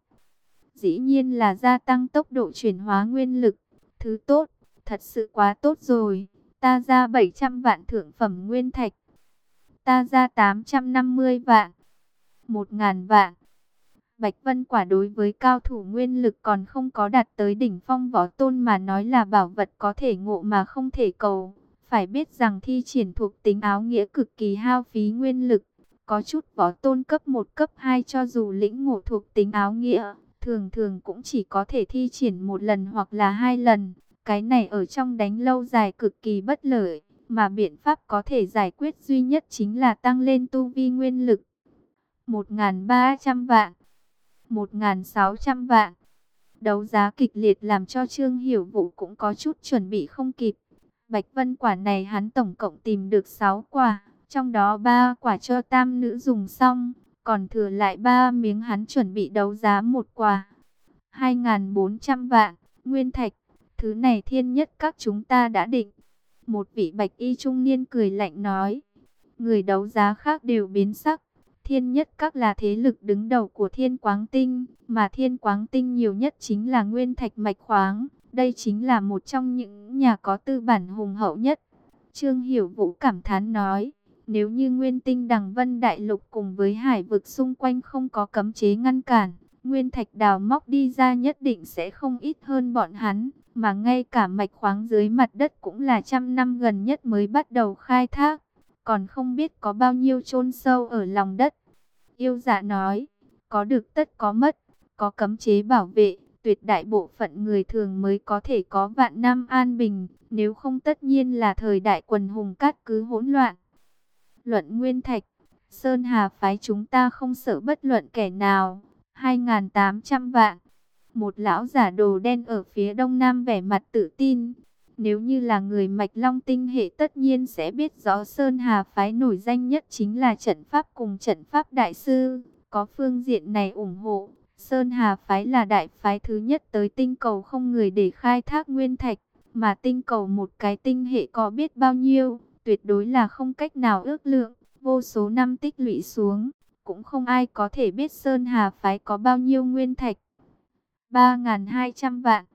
S1: Dĩ nhiên là gia tăng tốc độ chuyển hóa nguyên lực. Thứ tốt, thật sự quá tốt rồi. Ta ra bảy trăm vạn thượng phẩm nguyên thạch. Ta ra tám trăm năm mươi vạn. một nghìn vạn. Bạch vân quả đối với cao thủ nguyên lực còn không có đạt tới đỉnh phong võ tôn mà nói là bảo vật có thể ngộ mà không thể cầu. Phải biết rằng thi triển thuộc tính áo nghĩa cực kỳ hao phí nguyên lực. Có chút võ tôn cấp một cấp hai cho dù lĩnh ngộ thuộc tính áo nghĩa, thường thường cũng chỉ có thể thi triển một lần hoặc là hai lần. Cái này ở trong đánh lâu dài cực kỳ bất lợi, mà biện pháp có thể giải quyết duy nhất chính là tăng lên tu vi nguyên lực. một nghìn ba trăm vạn, một nghìn sáu trăm vạn. Đấu giá kịch liệt làm cho Trương Hiểu Vũ cũng có chút chuẩn bị không kịp. Bạch vân quả này hắn tổng cộng tìm được sáu quả, trong đó ba quả cho tam nữ dùng xong, còn thừa lại ba miếng hắn chuẩn bị đấu giá một quả. hai nghìn bốn trăm vạn, nguyên thạch, thứ này thiên nhất các chúng ta đã định. Một vị bạch y trung niên cười lạnh nói. Người đấu giá khác đều biến sắc. Thiên nhất các là thế lực đứng đầu của Thiên Quáng Tinh, mà Thiên Quáng Tinh nhiều nhất chính là nguyên thạch mạch khoáng. Đây chính là một trong những nhà có tư bản hùng hậu nhất. Trương Hiểu Vũ cảm thán nói, nếu như Nguyên Tinh Đằng Vân Đại Lục cùng với hải vực xung quanh không có cấm chế ngăn cản, nguyên thạch đào móc đi ra nhất định sẽ không ít hơn bọn hắn, mà ngay cả mạch khoáng dưới mặt đất cũng là trăm năm gần nhất mới bắt đầu khai thác, còn không biết có bao nhiêu chôn sâu ở lòng đất. Yêu Dạ nói, có được tất có mất, có cấm chế bảo vệ, tuyệt đại bộ phận người thường mới có thể có vạn năm an bình, nếu không tất nhiên là thời đại quần hùng cát cứ hỗn loạn. Luận nguyên thạch, Sơn Hà phái chúng ta không sợ bất luận kẻ nào. hai nghìn tám trăm vạn. Một lão giả đồ đen ở phía đông nam vẻ mặt tự tin. Nếu như là người mạch long tinh hệ tất nhiên sẽ biết rõ Sơn Hà phái nổi danh nhất chính là trận pháp cùng trận pháp đại sư. Có phương diện này ủng hộ, Sơn Hà phái là đại phái thứ nhất tới tinh cầu không người để khai thác nguyên thạch. Mà tinh cầu một cái tinh hệ có biết bao nhiêu, tuyệt đối là không cách nào ước lượng. Vô số năm tích lũy xuống, cũng không ai có thể biết Sơn Hà phái có bao nhiêu nguyên thạch. ba nghìn hai trăm vạn,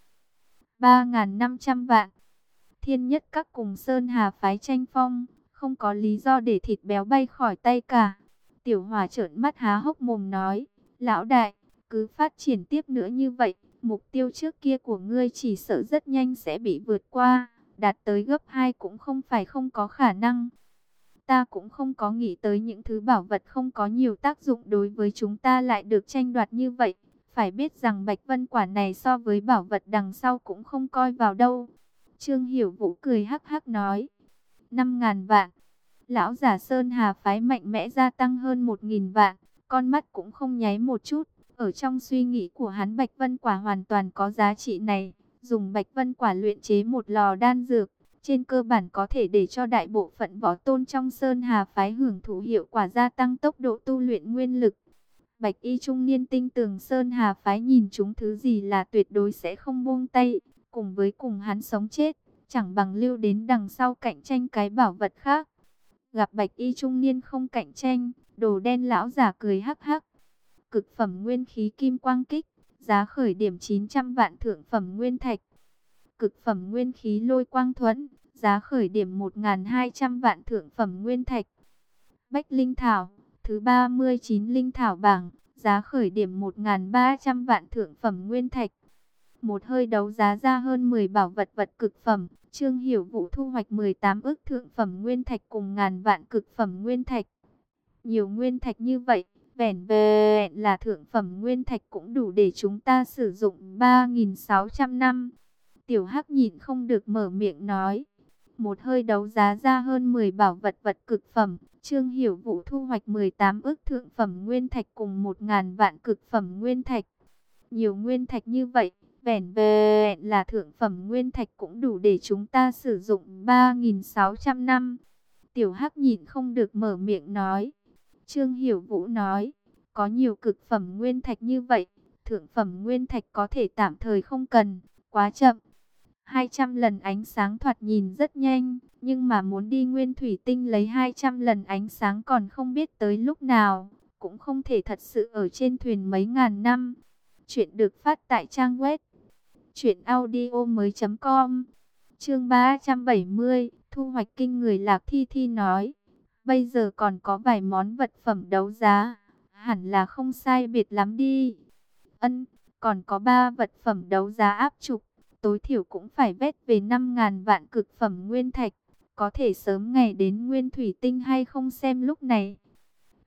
S1: ba nghìn năm trăm vạn. Thiên nhất các cùng Sơn Hà phái tranh phong, không có lý do để thịt béo bay khỏi tay cả. Tiểu Hòa trợn mắt há hốc mồm nói, lão đại, cứ phát triển tiếp nữa như vậy, mục tiêu trước kia của ngươi chỉ sợ rất nhanh sẽ bị vượt qua, đạt tới gấp hai cũng không phải không có khả năng. Ta cũng không có nghĩ tới những thứ bảo vật không có nhiều tác dụng đối với chúng ta lại được tranh đoạt như vậy. Phải biết rằng bạch vân quả này so với bảo vật đằng sau cũng không coi vào đâu. Trương Hiểu Vũ cười hắc hắc nói. năm nghìn vạn. Lão giả Sơn Hà phái mạnh mẽ gia tăng hơn một nghìn vạn. Con mắt cũng không nháy một chút. Ở trong suy nghĩ của hắn bạch vân quả hoàn toàn có giá trị này. Dùng bạch vân quả luyện chế một lò đan dược. Trên cơ bản có thể để cho đại bộ phận võ tôn trong Sơn Hà phái hưởng thụ hiệu quả gia tăng tốc độ tu luyện nguyên lực. Bạch y trung niên tinh tường Sơn Hà phái nhìn chúng thứ gì là tuyệt đối sẽ không buông tay. Cùng với cùng hắn sống chết, chẳng bằng lưu đến đằng sau cạnh tranh cái bảo vật khác. Gặp bạch y trung niên không cạnh tranh, đồ đen lão giả cười hắc hắc. Cực phẩm nguyên khí kim quang kích, giá khởi điểm chín trăm vạn thượng phẩm nguyên thạch. Cực phẩm nguyên khí lôi quang thuẫn, giá khởi điểm một nghìn hai trăm vạn thượng phẩm nguyên thạch. Bách linh thảo, thứ ba mươi chín linh thảo bảng, giá khởi điểm một nghìn ba trăm vạn thượng phẩm nguyên thạch. Một hơi đấu giá ra hơn mười bảo vật vật cực phẩm, Trương Hiểu Vũ thu hoạch mười tám ức thượng phẩm nguyên thạch cùng ngàn vạn cực phẩm nguyên thạch. Nhiều nguyên thạch như vậy, vẻn vẹn là thượng phẩm nguyên thạch cũng đủ để chúng ta sử dụng ba nghìn sáu trăm năm. Tiểu Hắc nhịn không được mở miệng nói. Một hơi đấu giá ra hơn mười bảo vật vật cực phẩm, Trương Hiểu Vũ thu hoạch mười tám ức thượng phẩm nguyên thạch cùng một ngàn vạn cực phẩm nguyên thạch. Nhiều nguyên thạch như vậy, vẻn vẹn là thượng phẩm nguyên thạch cũng đủ để chúng ta sử dụng ba nghìn sáu trăm năm. Tiểu Hắc nhịn không được mở miệng nói. Trương Hiểu Vũ nói, có nhiều cực phẩm nguyên thạch như vậy, thượng phẩm nguyên thạch có thể tạm thời không cần, quá chậm. hai trăm lần ánh sáng thoạt nhìn rất nhanh, nhưng mà muốn đi Nguyên Thủy Tinh lấy hai trăm lần ánh sáng còn không biết tới lúc nào, cũng không thể thật sự ở trên thuyền mấy ngàn năm. Chuyện được phát tại trang web truyện audio mới chấm com. Chương ba trăm bảy mươi, thu hoạch kinh người. Lạc Thi Thi nói, bây giờ còn có vài món vật phẩm đấu giá, hẳn là không sai biệt lắm đi. Ân, còn có ba vật phẩm đấu giá áp trục, tối thiểu cũng phải vét về năm nghìn vạn cực phẩm nguyên thạch, có thể sớm ngày đến Nguyên Thủy Tinh hay không xem lúc này.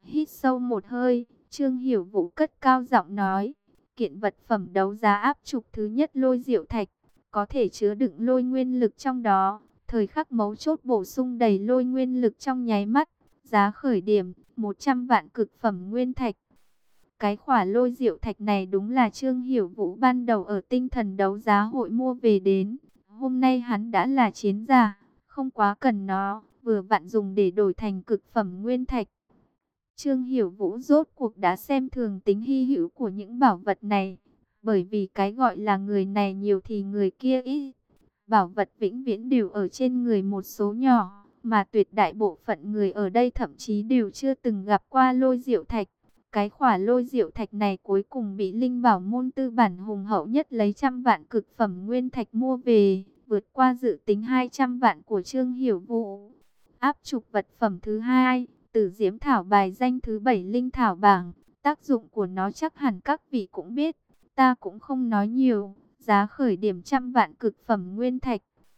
S1: Hít sâu một hơi, Trương Hiểu Vũ cất cao giọng nói, kiện vật phẩm đấu giá áp trục thứ nhất lôi diệu thạch, có thể chứa đựng lôi nguyên lực trong đó, thời khắc mấu chốt bổ sung đầy lôi nguyên lực trong nháy mắt, giá khởi điểm một trăm vạn cực phẩm nguyên thạch. Cái khỏa lôi diệu thạch này đúng là Trương Hiểu Vũ ban đầu ở tinh thần đấu giá hội mua về đến, hôm nay hắn đã là chiến giả, không quá cần nó, vừa vặn dùng để đổi thành cực phẩm nguyên thạch. Trương Hiểu Vũ rốt cuộc đã xem thường tính hy hữu của những bảo vật này, bởi vì cái gọi là người này nhiều thì người kia ít. Bảo vật vĩnh viễn đều ở trên người một số nhỏ, mà tuyệt đại bộ phận người ở đây thậm chí đều chưa từng gặp qua lôi diệu thạch. Cái khỏa lôi diệu thạch này cuối cùng bị Linh Bảo môn tư bản hùng hậu nhất lấy trăm vạn cực phẩm nguyên thạch mua về, vượt qua dự tính hai trăm vạn của Trương Hiểu Vũ. Áp trục vật phẩm thứ hai, Tử Diễm Thảo bài danh thứ bảy Linh Thảo bảng, tác dụng của nó chắc hẳn các vị cũng biết, ta cũng không nói nhiều, giá khởi điểm trăm vạn cực phẩm nguyên thạch,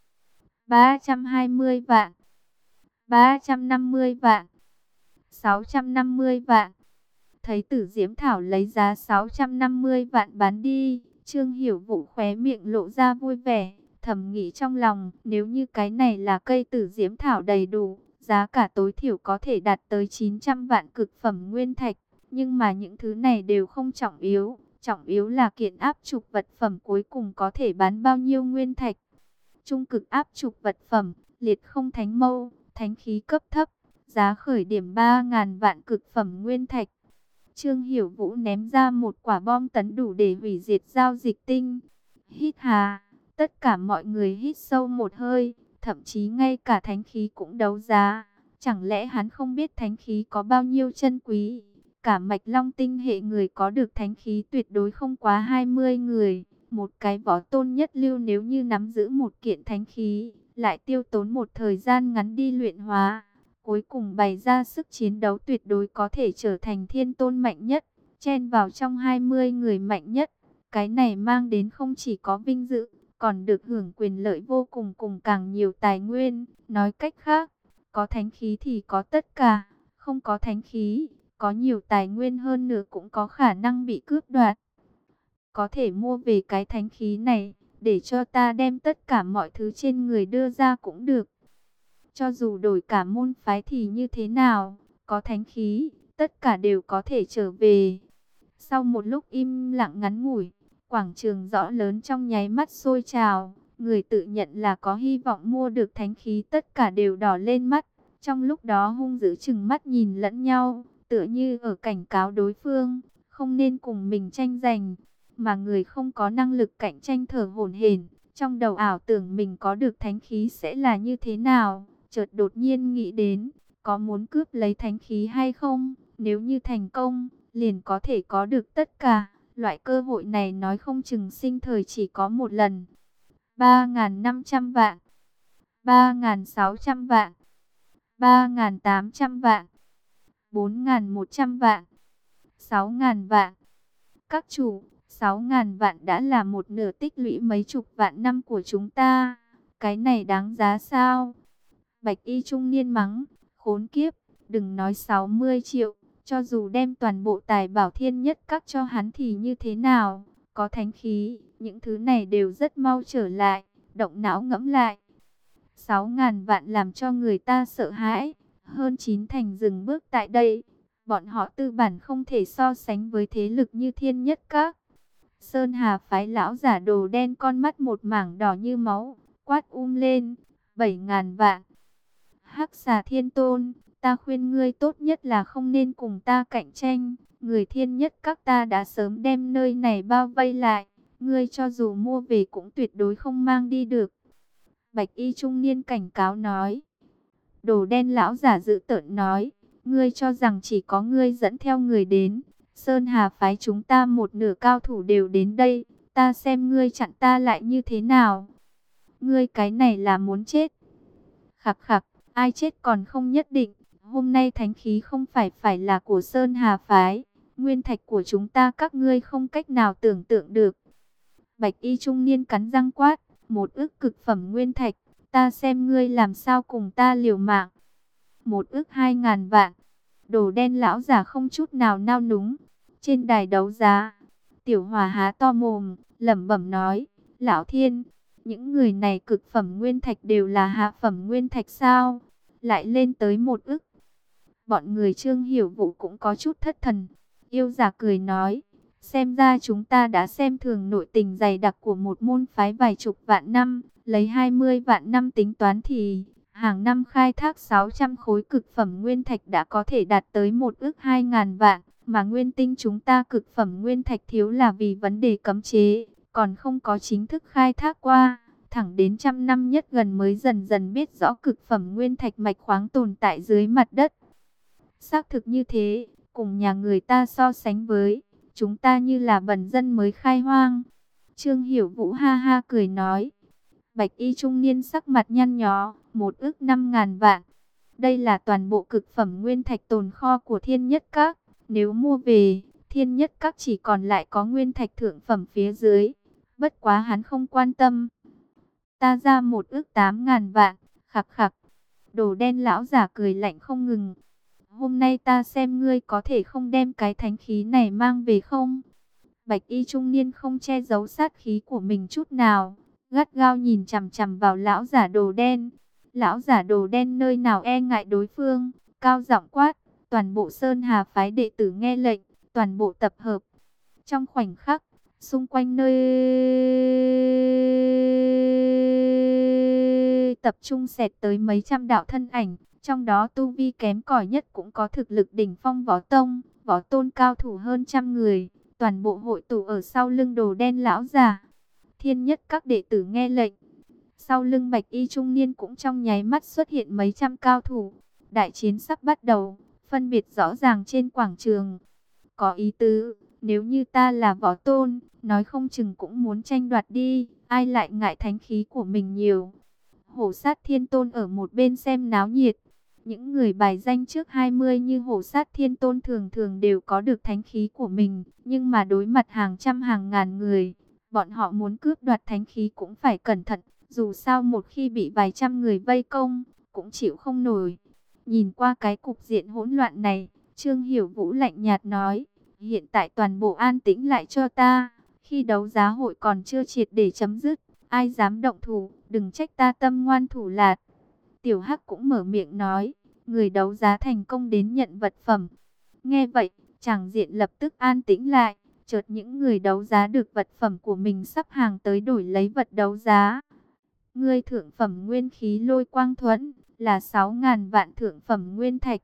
S1: ba trăm hai mươi vạn, ba trăm năm mươi vạn, sáu trăm năm mươi vạn. Thấy Tử Diễm Thảo lấy giá sáu trăm năm mươi vạn bán đi, Trương Hiểu Vũ khóe miệng lộ ra vui vẻ, thầm nghĩ trong lòng, nếu như cái này là cây Tử Diễm Thảo đầy đủ, giá cả tối thiểu có thể đạt tới chín trăm vạn cực phẩm nguyên thạch, nhưng mà những thứ này đều không trọng yếu, trọng yếu là kiện áp trục vật phẩm cuối cùng có thể bán bao nhiêu nguyên thạch. Trung cực áp trục vật phẩm, liệt không thánh mâu, thánh khí cấp thấp, giá khởi điểm ba nghìn vạn cực phẩm nguyên thạch. Trương Hiểu Vũ ném ra một quả bom tấn đủ để hủy diệt giao dịch tinh. Hít hà, tất cả mọi người hít sâu một hơi, thậm chí ngay cả thánh khí cũng đấu giá. Chẳng lẽ hắn không biết thánh khí có bao nhiêu chân quý? Cả mạch long tinh hệ người có được thánh khí tuyệt đối không quá hai mươi người. Một cái võ tôn nhất lưu nếu như nắm giữ một kiện thánh khí, lại tiêu tốn một thời gian ngắn đi luyện hóa, cuối cùng bày ra sức chiến đấu tuyệt đối có thể trở thành thiên tôn mạnh nhất, chen vào trong hai mươi người mạnh nhất. Cái này mang đến không chỉ có vinh dự, còn được hưởng quyền lợi vô cùng cùng càng nhiều tài nguyên. Nói cách khác, có thánh khí thì có tất cả, không có thánh khí, có nhiều tài nguyên hơn nữa cũng có khả năng bị cướp đoạt. Có thể mua về cái thánh khí này, để cho ta đem tất cả mọi thứ trên người đưa ra cũng được. Cho dù đổi cả môn phái thì như thế nào, có thánh khí, tất cả đều có thể trở về. Sau một lúc im lặng ngắn ngủi, quảng trường rõ lớn trong nháy mắt sôi trào. Người tự nhận là có hy vọng mua được thánh khí tất cả đều đỏ lên mắt. Trong lúc đó hung dữ chừng mắt nhìn lẫn nhau, tựa như ở cảnh cáo đối phương, không nên cùng mình tranh giành. Mà người không có năng lực cạnh tranh thở hổn hển, trong đầu ảo tưởng mình có được thánh khí sẽ là như thế nào. Chợt đột nhiên nghĩ đến, có muốn cướp lấy thánh khí hay không? Nếu như thành công, liền có thể có được tất cả. Loại cơ hội này nói không chừng sinh thời chỉ có một lần. ba nghìn năm trăm vạn, ba nghìn sáu trăm vạn, ba nghìn tám trăm vạn, bốn nghìn một trăm vạn, sáu nghìn vạn. Các chủ, sáu nghìn vạn đã là một nửa tích lũy mấy chục vạn năm của chúng ta. Cái này đáng giá sao? Bạch y trung niên mắng, khốn kiếp, đừng nói sáu mươi triệu, cho dù đem toàn bộ tài bảo thiên nhất các cho hắn thì như thế nào? Có thánh khí, những thứ này đều rất mau trở lại, động não ngẫm lại. sáu nghìn vạn làm cho người ta sợ hãi, hơn chín thành dừng bước tại đây. Bọn họ tư bản không thể so sánh với thế lực như thiên nhất các. Sơn Hà phái lão giả đồ đen con mắt một mảng đỏ như máu, quát um lên, bảy nghìn vạn. Hắc xà thiên tôn, ta khuyên ngươi tốt nhất là không nên cùng ta cạnh tranh. Người thiên nhất các ta đã sớm đem nơi này bao vây lại. Ngươi cho dù mua về cũng tuyệt đối không mang đi được. Bạch y trung niên cảnh cáo nói. Đồ đen lão giả dữ tợn nói. Ngươi cho rằng chỉ có ngươi dẫn theo người đến. Sơn Hà phái chúng ta một nửa cao thủ đều đến đây. Ta xem ngươi chặn ta lại như thế nào. Ngươi cái này là muốn chết. Khặc khặc. Ai chết còn không nhất định. Hôm nay thánh khí không phải phải là của Sơn Hà phái. Nguyên thạch của chúng ta các ngươi không cách nào tưởng tượng được. Bạch y trung niên cắn răng quát. Một ức cực phẩm nguyên thạch. Ta xem ngươi làm sao cùng ta liều mạng. Một ức hai ngàn vạn. Đồ đen lão giả không chút nào nao núng. Trên đài đấu giá, Tiểu Hòa há to mồm, lẩm bẩm nói, Lão Thiên, những người này cực phẩm nguyên thạch đều là hạ phẩm nguyên thạch sao? Lại lên tới một ức. Bọn người Trương Hiểu Vũ cũng có chút thất thần. Yêu giả cười nói, xem ra chúng ta đã xem thường nội tình dày đặc của một môn phái vài chục vạn năm. Lấy hai mươi vạn năm tính toán thì hàng năm khai thác sáu trăm khối cực phẩm nguyên thạch đã có thể đạt tới một ức hai ngàn vạn. Mà nguyên tinh chúng ta cực phẩm nguyên thạch thiếu là vì vấn đề cấm chế, còn không có chính thức khai thác qua. Thẳng đến trăm năm nhất gần mới dần dần biết rõ cực phẩm nguyên thạch mạch khoáng tồn tại dưới mặt đất. Xác thực như thế, cùng nhà người ta so sánh với, chúng ta như là bần dân mới khai hoang. Trương Hiểu Vũ ha ha cười nói. Bạch y trung niên sắc mặt nhăn nhó, một ức năm ngàn vạn. Đây là toàn bộ cực phẩm nguyên thạch tồn kho của Thiên Nhất Các. Nếu mua về, Thiên Nhất Các chỉ còn lại có nguyên thạch thượng phẩm phía dưới. Bất quá hắn không quan tâm. Ta ra một ức tám ngàn vạn, khặc khặc. Đồ đen lão giả cười lạnh không ngừng. Hôm nay ta xem ngươi có thể không đem cái thánh khí này mang về không? Bạch y trung niên không che giấu sát khí của mình chút nào, gắt gao nhìn chằm chằm vào lão giả đồ đen. Lão giả đồ đen nơi nào e ngại đối phương, cao giọng quát, toàn bộ Sơn Hà phái đệ tử nghe lệnh, toàn bộ tập hợp. Trong khoảnh khắc, xung quanh nơi tập trung xẹt tới mấy trăm đạo thân ảnh, trong đó tu vi kém cỏi nhất cũng có thực lực đỉnh phong võ tông, võ tôn cao thủ hơn trăm người, toàn bộ hội tụ ở sau lưng đồ đen lão giả. Thiên Nhất các đệ tử nghe lệnh. Sau lưng bạch y trung niên cũng trong nháy mắt xuất hiện mấy trăm cao thủ. Đại chiến sắp bắt đầu, phân biệt rõ ràng trên quảng trường. Có ý tứ, nếu như ta là võ tôn, nói không chừng cũng muốn tranh đoạt đi, ai lại ngại thánh khí của mình nhiều. Hổ sát thiên tôn ở một bên xem náo nhiệt. Những người bài danh trước hai mươi như hổ sát thiên tôn thường thường đều có được thánh khí của mình, nhưng mà đối mặt hàng trăm hàng ngàn người, bọn họ muốn cướp đoạt thánh khí cũng phải cẩn thận, dù sao một khi bị vài trăm người vây công, cũng chịu không nổi. Nhìn qua cái cục diện hỗn loạn này, Trương Hiểu Vũ lạnh nhạt nói, hiện tại toàn bộ an tĩnh lại cho ta, khi đấu giá hội còn chưa triệt để chấm dứt, ai dám động thủ, đừng trách ta tâm ngoan thủ lạt. Tiểu Hắc cũng mở miệng nói, người đấu giá thành công đến nhận vật phẩm. Nghe vậy, tràng diện lập tức an tĩnh lại, chợt những người đấu giá được vật phẩm của mình sắp hàng tới đổi lấy vật đấu giá. Ngươi thượng phẩm nguyên khí lôi quang thuẫn, là sáu ngàn vạn thượng phẩm nguyên thạch.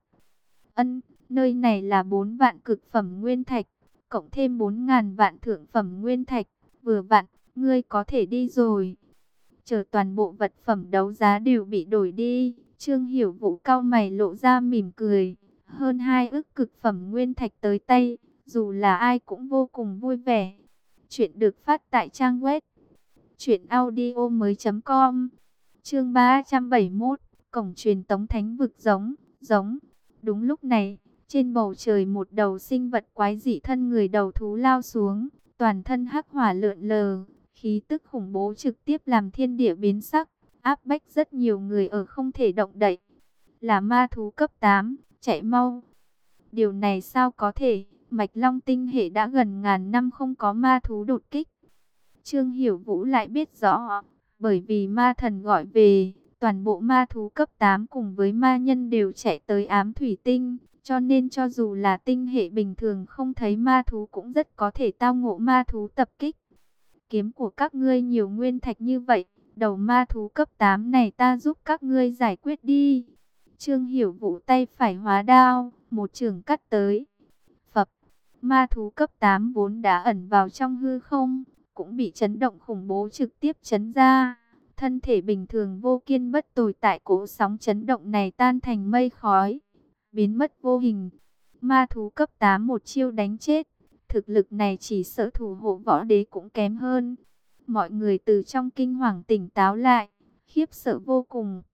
S1: Ân, nơi này là bốn vạn cực phẩm nguyên thạch, cộng thêm bốn ngàn vạn thượng phẩm nguyên thạch, vừa vặn, ngươi có thể đi rồi. Chờ toàn bộ vật phẩm đấu giá đều bị đổi đi, Trương Hiểu Vũ cau mày lộ ra mỉm cười. Hơn hai ức cực phẩm nguyên thạch tới tay, dù là ai cũng vô cùng vui vẻ. Chuyện được phát tại trang web truyện audio mới chấm com. Chương ba trăm bảy mươi mốt, cổng truyền tống thánh vực giống, giống. Đúng lúc này, trên bầu trời một đầu sinh vật quái dị thân người đầu thú lao xuống, toàn thân hắc hỏa lượn lờ, khí tức khủng bố trực tiếp làm thiên địa biến sắc, áp bách rất nhiều người ở không thể động đậy. Là ma thú cấp tám, chạy mau. Điều này sao có thể, Mạch Long tinh hệ đã gần ngàn năm không có ma thú đột kích. Trương Hiểu Vũ lại biết rõ, bởi vì ma thần gọi về, toàn bộ ma thú cấp tám cùng với ma nhân đều chạy tới ám thủy tinh, cho nên cho dù là tinh hệ bình thường không thấy ma thú cũng rất có thể tao ngộ ma thú tập kích. Kiếm của các ngươi nhiều nguyên thạch như vậy, đầu ma thú cấp tám này ta giúp các ngươi giải quyết đi. Trương Hiểu Vũ tay phải hóa đao, một chưởng cắt tới. Phập, ma thú cấp tám vốn đã ẩn vào trong hư không, cũng bị chấn động khủng bố trực tiếp chấn ra. Thân thể bình thường vô kiên bất tồi tại cỗ sóng chấn động này tan thành mây khói, biến mất vô hình. Ma thú cấp tám một chiêu đánh chết, thực lực này chỉ sợ thủ hộ võ đế cũng kém hơn. Mọi người từ trong kinh hoàng tỉnh táo lại, khiếp sợ vô cùng.